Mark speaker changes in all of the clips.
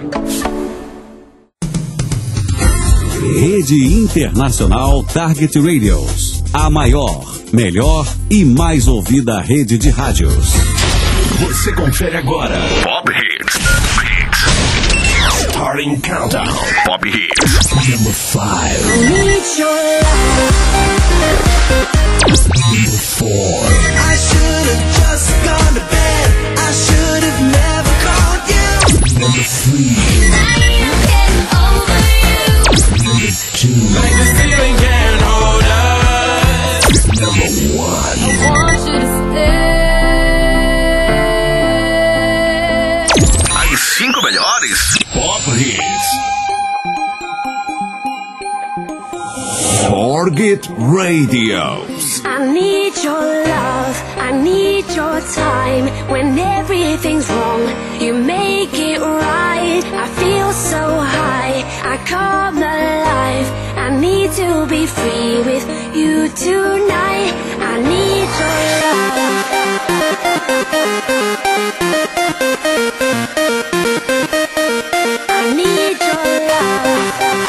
Speaker 1: Rede Internacional Target Radios. A maior, melhor e mais ouvida rede de rádios.
Speaker 2: Você confere agora. Pop Hits. Starting Countdown. Pop Hits. Number 5. Number 4.
Speaker 3: I should have just gone to bed. I should have never called you.
Speaker 2: Number 3. Number 2.
Speaker 3: Like this feeling can't hold us.
Speaker 2: Number 1.
Speaker 3: I want you to stay.
Speaker 2: As 5 melhores Pop Hits. Target Radios.
Speaker 4: I need your love, I need your time. When everything's wrong, you make it right. I feel so high, I come alive. I need to be free with you tonight. I need your love. I need your love.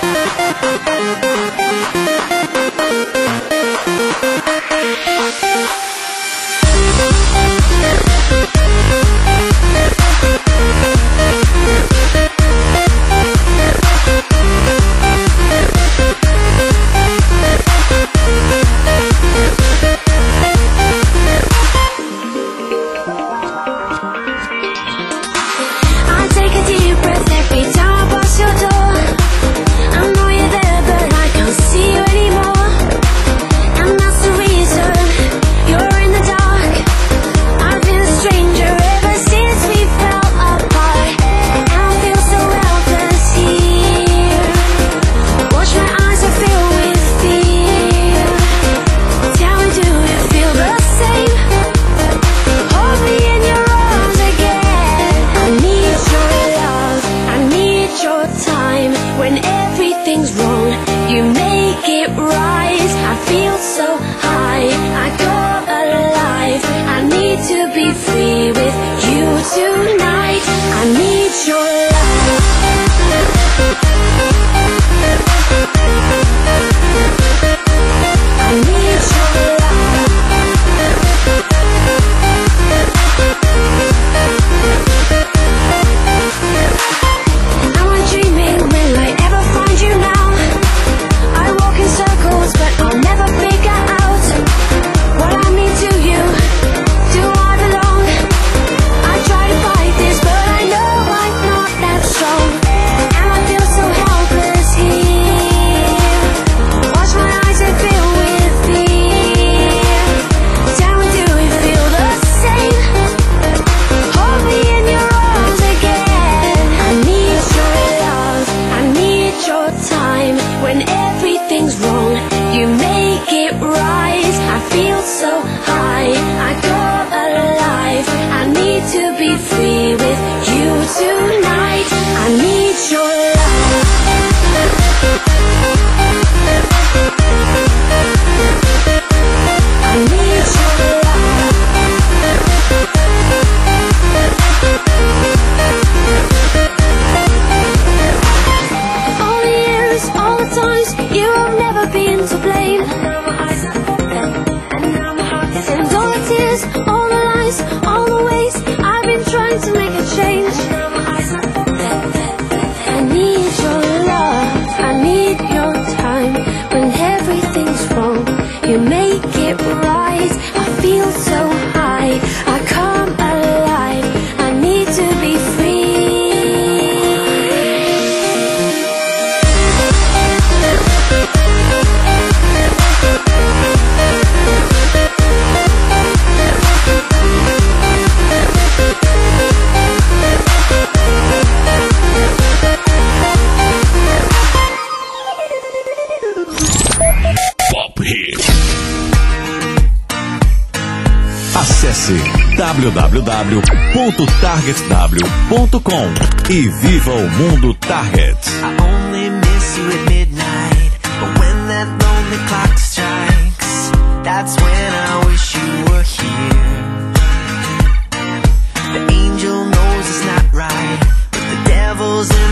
Speaker 1: www.targetw.com e viva o mundo Target.
Speaker 3: I only miss you at midnight, but when that lonely clock strikes, that's when I wish you were here. The angel knows it's not right, but the devil's in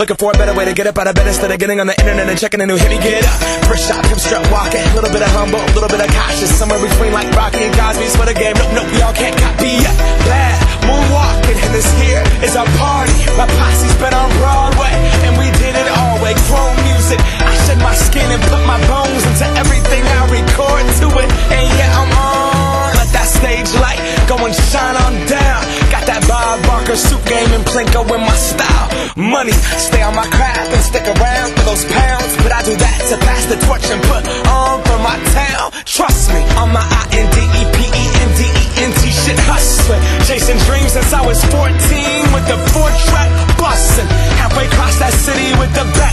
Speaker 5: looking for a better way to get up out of bed instead of getting on the internet and checking a new hit. Me get up, first shot, pimp strut walking, a little bit of humble, a little bit of cautious, somewhere between like Rocky and Cosby's for the game. Nope, y'all can't copy yet. Bad moonwalking, and this here is our party. My posse's been on Broadway, and we did it all way. Chrome music, I shed my skin and put my bones into everything I record to it. And yeah, I'm on. Let that stage light go and shine on down. Got that Bob Barker suit game and Plinko in my style. Money, stay on my craft and stick around for those pounds. But I do that to pass the torch and put on for my town. Trust me, on my INDEPENDENT shit hustling. Chasing dreams since I was 14 with the 4-track bustin'. Halfway across that city with the back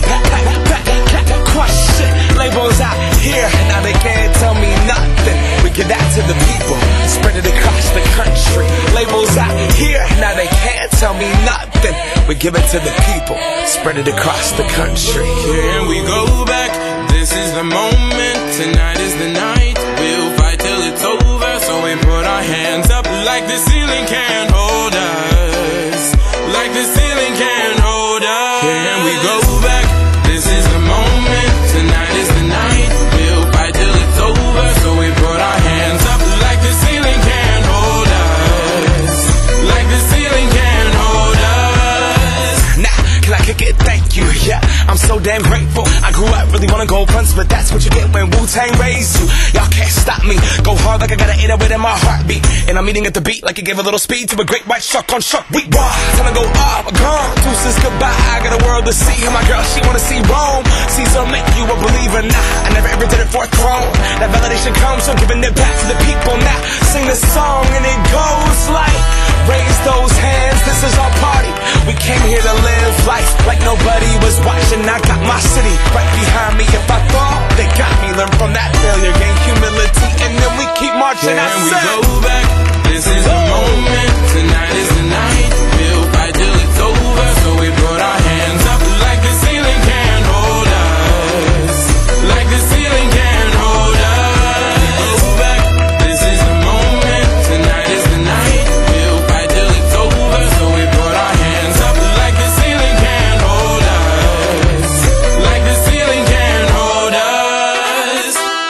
Speaker 5: crush shit. Labels out here, now they can't tell me nothing. We give that to the people, spread it across the country. Labels out here, now they can't tell me nothing. We give it to the people, spread it across the country.
Speaker 6: Here we go back, this is the moment, tonight is the night. We'll fight till it's over, so we put our hands up like the ceiling can't hold us. Like the ceiling can't hold us. Here we go back, this is the moment, tonight is the night. We'll fight till it's over, so we put our hands up like the ceiling can't hold us. Like the ceiling can't hold us.
Speaker 5: Nah, can I kick it? Thank you, yeah, I'm so damn grateful. I grew up really wanna go fronts, but that's what you get when Wu-Tang raised you. Y'all can't stop me, go hard like I got an 808 in my heartbeat. And I'm eating at the beat like it gave a little speed to a great white shark on shark week. Time to go off, gone, deuces goodbye. I got a world to see, and my girl, she wanna see Rome. Caesar make you a believer, nah, I never ever did it for a throne. That validation comes from giving it back to the people. Now, sing this song and it goes like, raise those hands, this is our party. We came here to live life like nobody was watching. I got my city right behind me. If I fall, they got me. Learn from that failure, gain humility, and then we keep marching.
Speaker 6: Can we go back? This is the moment, tonight is the night. We'll fight till it's over, so we put our hands up like the ceiling can't hold us. Like the ceiling can't hold us. Go back, this is the moment, tonight is the night. We'll fight till it's over, so we put our hands up like the ceiling can't hold us. Like the ceiling can't hold us.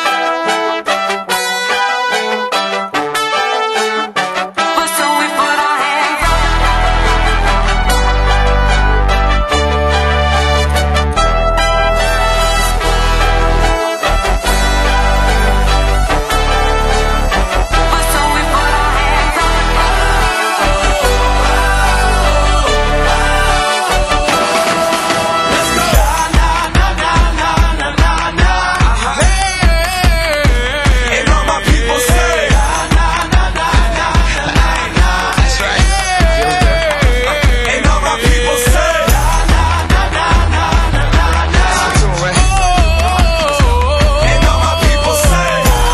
Speaker 3: So we put our hands up. So we put our hands up. Let's go.
Speaker 5: And all my people say, that's right. And all my people say, and all my people say,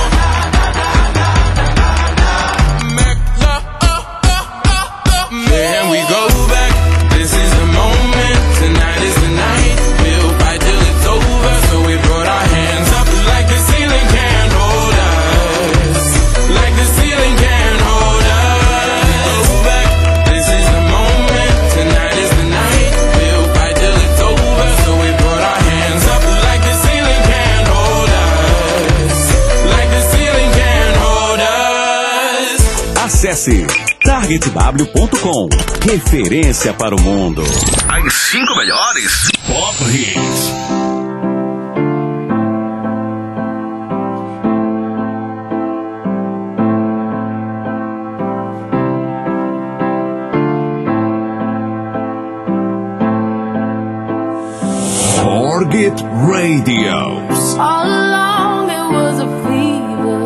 Speaker 6: Can we go back? This is the moment, tonight is the night. We'll fight till it's over, so we put our hands up like the ceiling can't hold us. Like the ceiling can't hold us. Go back, this is the moment, tonight is the night. We'll fight till it's over, so we put our hands up like the ceiling can't hold us. Like the ceiling can't hold us.
Speaker 1: Acesse targetw.com. Referência para o mundo.
Speaker 2: As 5 melhores Pop Hits.
Speaker 1: Target Radio.
Speaker 4: All along it was a fever.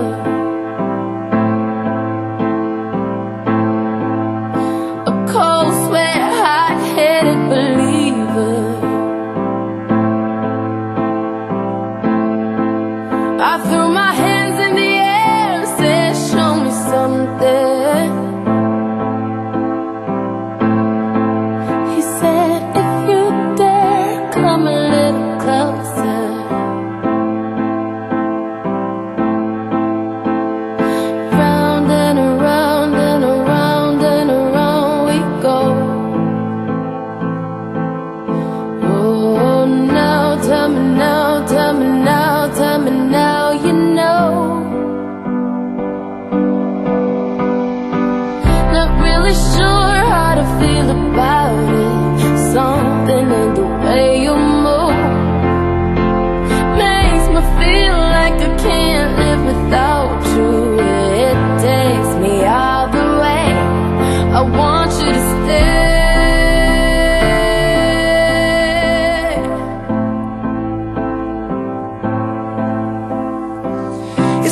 Speaker 4: A cold sweat, hot-headed believer. I threw my hands in the air and said, show me something. He said, if you dare, come a little closer. Round and around and around and around we go. Oh,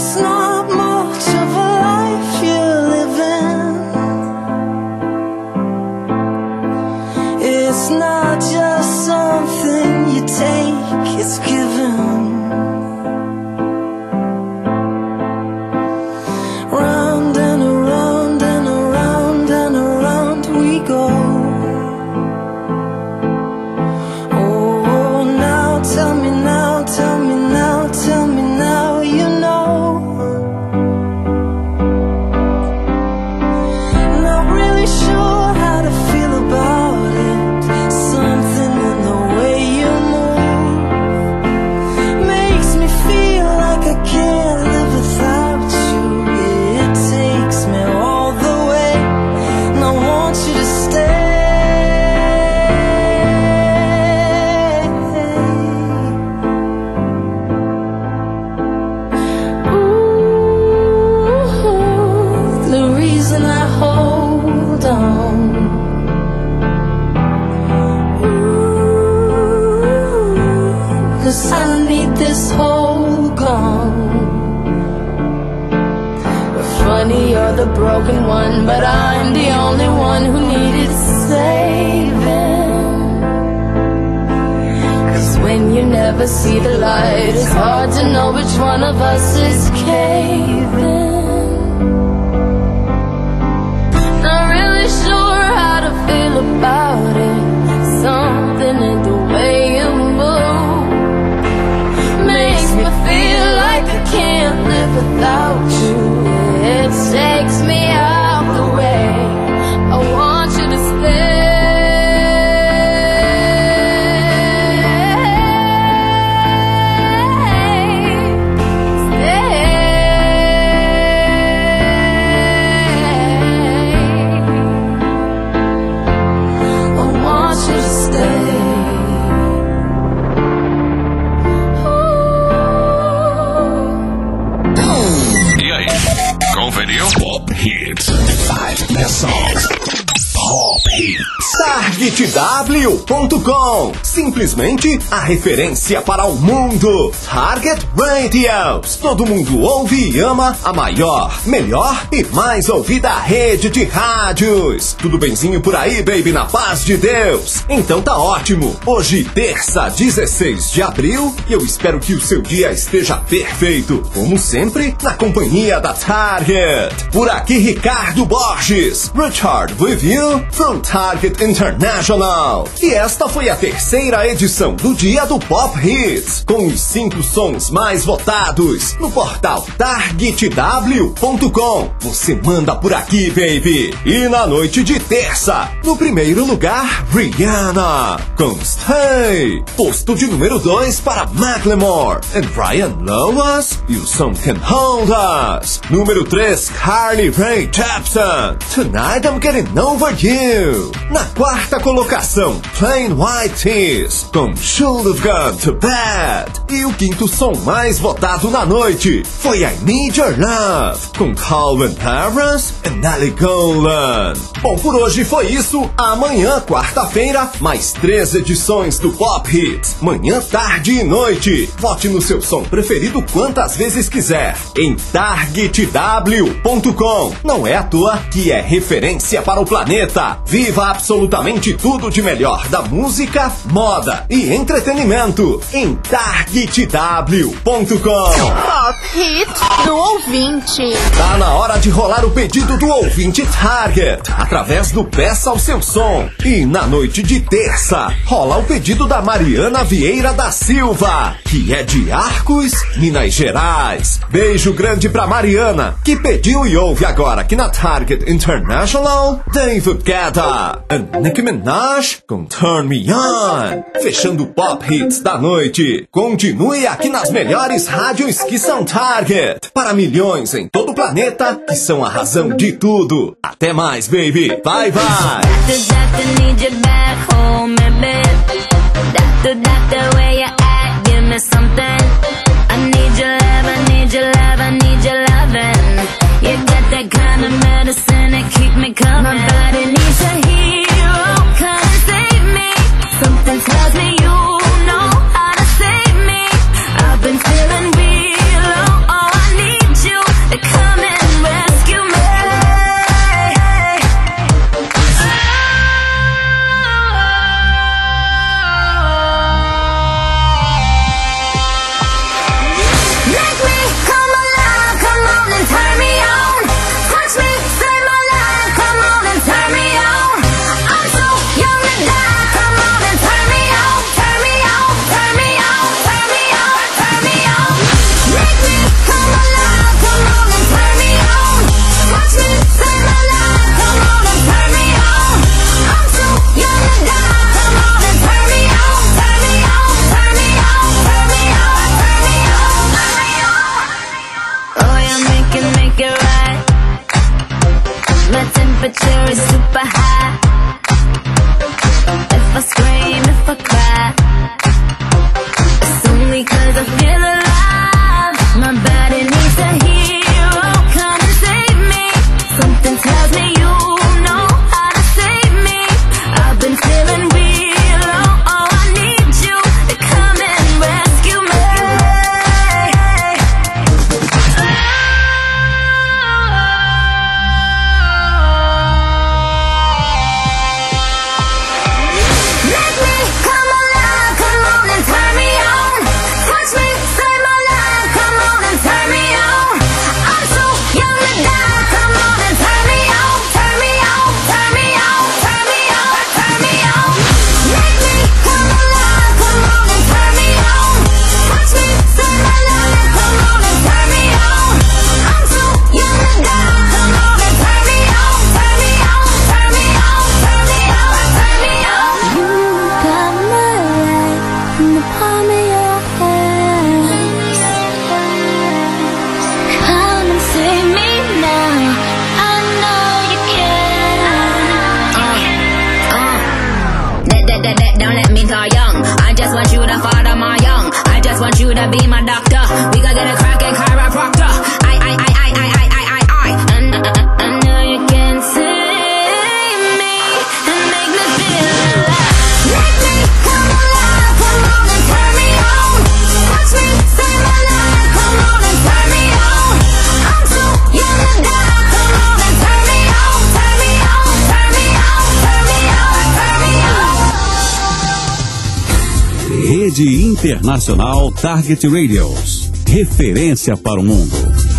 Speaker 7: It's not much of a life you're living. It's not just something you take, it's given. Round and around and around and around we go. Oh, now tell me now, tell me now, tell me now, you know. Not really sure how to feel about it. Something in the way you move makes me feel like I can't live without you. It takes me all the way, and I want you to stay. Ooh, the reason I hold on. Ooh, 'cause I need this hole gone. Funny, you're the broken one, but I'm the only one who needed saving. 'Cause when you never see the light, it's hard to know which one of us is caving. Not really sure how to feel about it. Something in the way you move makes me feel like I can't live without you. It takes me out the way. I want you to stay. I want you to stay.
Speaker 2: E aí, conferiu? Pop Hits. 5 best songs. Pop Hits.
Speaker 8: TargetW.com, simplesmente a referência para o mundo. Target Radios, todo mundo ouve e ama a maior, melhor e mais ouvida rede de rádios. Tudo benzinho por aí, baby, na paz de Deus? Então tá ótimo. Hoje, terça, 16 de abril, e eu espero que o seu dia esteja perfeito, como sempre, na companhia da Target. Por aqui, Ricardo Borges, Richard with you from Target International. E esta foi a terceira edição do Dia do Pop Hits, com os 5 sons mais votados no portal TargetW.com. Você manda por aqui, baby. E na noite de terça, no primeiro lugar, Rihanna, com Stay. Posto de número 2 para Macklemore and Brian Lowas e o som Can Hold Us. Número 3, Carly Rae Jepsen, Tonight I'm Getting Over You. Na quarta colocação, Plain White Tees, com Should Have Gone to Bed. E o quinto som mais votado na noite foi I Need Your Love, com Calvin Harris e Nelly Golan. Bom, por hoje foi isso. Amanhã, quarta-feira, mais 3 edições do Pop Hits. Manhã, tarde e noite. Vote no seu som preferido quantas vezes quiser em TargetW.com. Não é à toa que é referência para o planeta. Viva absolutamente tudo de melhor da música, moda e entretenimento em TargetW.com.
Speaker 9: Pop Hits do ouvinte.
Speaker 8: Tá na hora de rolar o pedido do ouvinte Target através do Peça ao Seu Som. E na noite de terça, rola o pedido da Mariana Vieira da Silva, que é de Arcos, Minas Gerais. Beijo grande pra Mariana, que pediu e ouve agora aqui na Target International, David Guetta e Nicki Minaj com Turn Me On. Fechando o Pop Hits da noite. Continue aqui nas melhores rádios que são Target, para milhões em todo o planeta que são a razão de tudo. Até mais, baby. Bye, bye.
Speaker 4: You got that kind of medicine that keep me coming. My body needs a hero, come and save me. Something tells me you know how to save me. I've been feeling real, oh, I need
Speaker 10: you to be my doctor. We could get a crackin' chiropractor. I know you can save me and make me feel alive. Make me come alive, come on and turn me on. Touch me, save my life, come on and turn me on. I'm too young to die, come on and turn me on, turn me on, turn me on, turn me on, turn me on.
Speaker 1: Rede Internacional Target Radios. Referência para o mundo.